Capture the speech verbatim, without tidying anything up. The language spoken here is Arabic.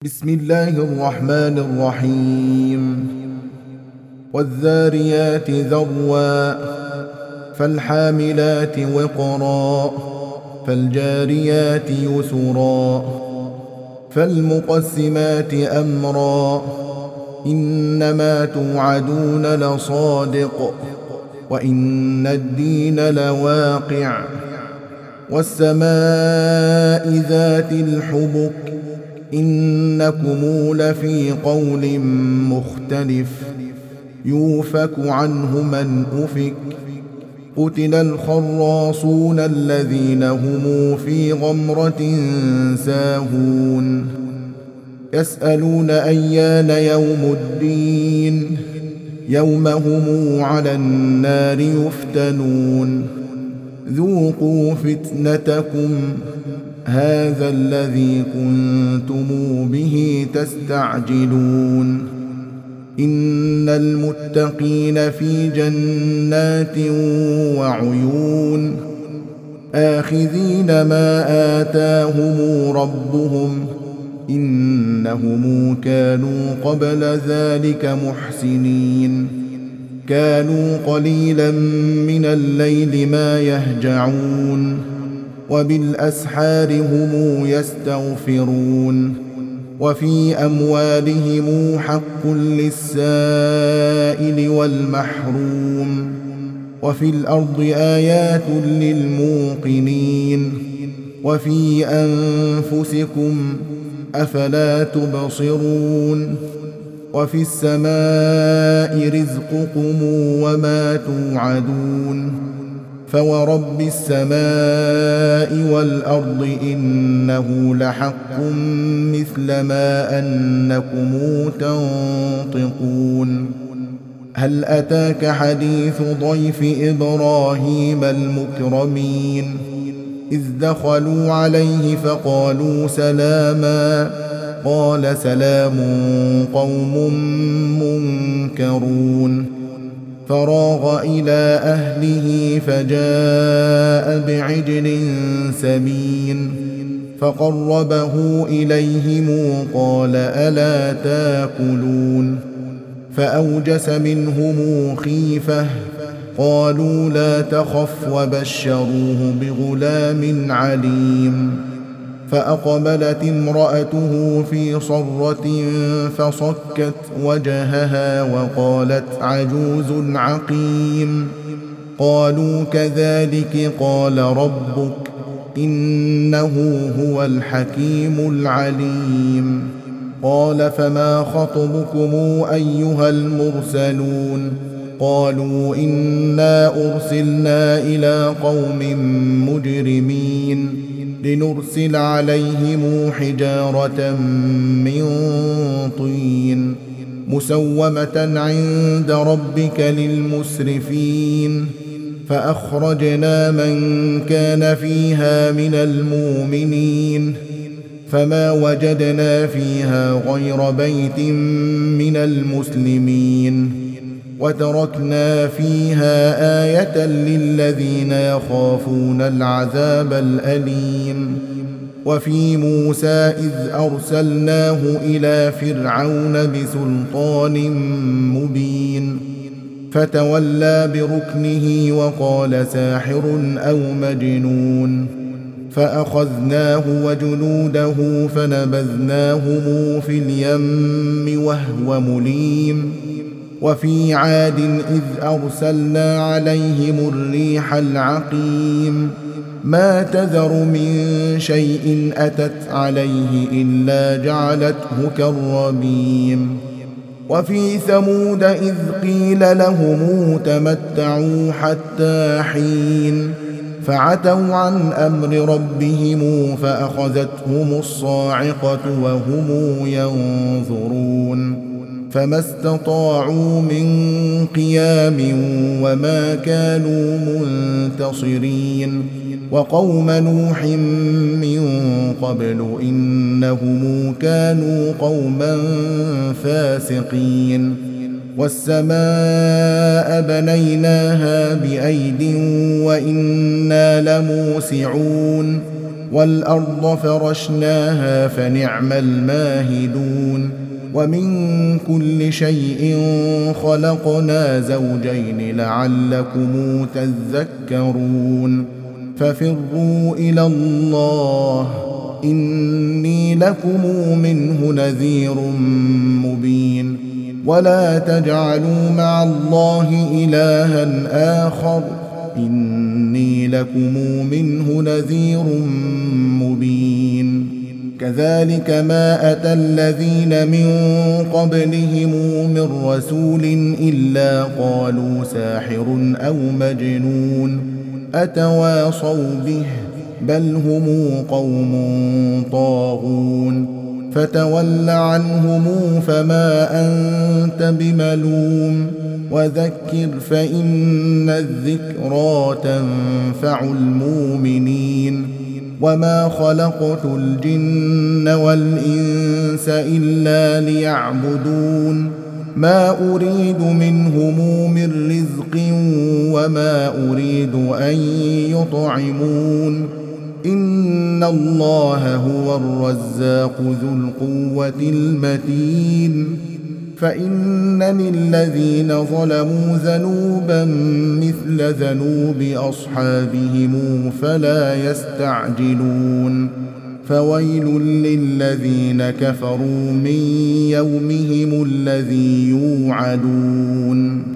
بسم الله الرحمن الرحيم والذاريات ذروا فالحاملات وقرا فالجاريات يسرا فالمقسمات أمرا إنما توعدون لصادق وإن الدين لواقع والسماء ذات الحبك إنكم لفي قول مختلف يوفك عنه من أفك قتل الخراصون الذين هم في غمرة ساهون يسألون أيان يوم الدين يوم هم على النار يفتنون ذوقوا فتنتكم هذا الذي كنتم به تستعجلون إن المتقين في جنات وعيون آخذين ما آتاهم ربهم إنهم كانوا قبل ذلك محسنين كانوا قليلا من الليل ما يهجعون وبالأسحار هم يستغفرون وفي أموالهم حق للسائل والمحروم وفي الأرض آيات للموقنين وفي أنفسكم أفلا تبصرون وفي السماء رزقكم وما توعدون فورب السماء والأرض إنه لحق مثل ما أنكم تنطقون هل أتاك حديث ضيف إبراهيم المكرمين إذ دخلوا عليه فقالوا سلاما قال سلام قوم منكرون فراغ إلى أهله فجاء بعجل سمين فقربه إليهم قال ألا تاكلون فأوجس منهم خيفة قالوا لا تخف وبشروه بغلام عليم فأقبلت امرأته في صرة فصكت وجهها وقالت عجوز عقيم قالوا كذلك قال ربك إنه هو الحكيم العليم قال فما خطبكم أيها المرسلون قالوا إنا أرسلنا إلى قوم مجرمين لنرسل عليهم حجارة من طين مسومة عند ربك للمسرفين فأخرجنا من كان فيها من المؤمنين فما وجدنا فيها غير بيت من المسلمين وتركنا فيها آية للذين يخافون العذاب الأليم وفي موسى إذ أرسلناه إلى فرعون بسلطان مبين فتولى بركنه وقال ساحر أو مجنون فأخذناه وجنوده فنبذناهم في اليم وهو مليم وفي عاد إذ أرسلنا عليهم الريح العقيم ما تذر من شيء أتت عليه إلا جعلته كالرميم وفي ثمود إذ قيل لهم تمتعوا حتى حين فعتوا عن أمر ربهم فأخذتهم الصاعقة وهم ينظرون فما استطاعوا من قيام وما كانوا منتصرين وقوم نوح من قبل إنهم كانوا قوما فاسقين والسماء بنيناها بأيد وإنا لموسعون والأرض فرشناها فنعم الماهدون ومن كل شيء خلقنا زوجين لعلكم تذكرون ففروا إلى الله إني لكم منه نذير مبين ولا تجعلوا مع الله إلها آخر إني لكم منه نذير مبين كذلك ما أتى الذين من قبلهم من رسول إلا قالوا ساحر أو مجنون أتواصوا به بل هم قوم طاغون فتول عنهم فما أنت بملوم وذكر فإن الذكرى تنفع المؤمنين وما خلقت الجن والإنس إلا ليعبدون ما أريد منهم من رزق وما أريد أن يطعمون إن الله هو الرزاق ذو القوة المتين فإن للذين ظلموا ذنوبا مثل ذنوب أصحابهم فلا يستعجلون فويل للذين كفروا من يومهم الذي يوعدون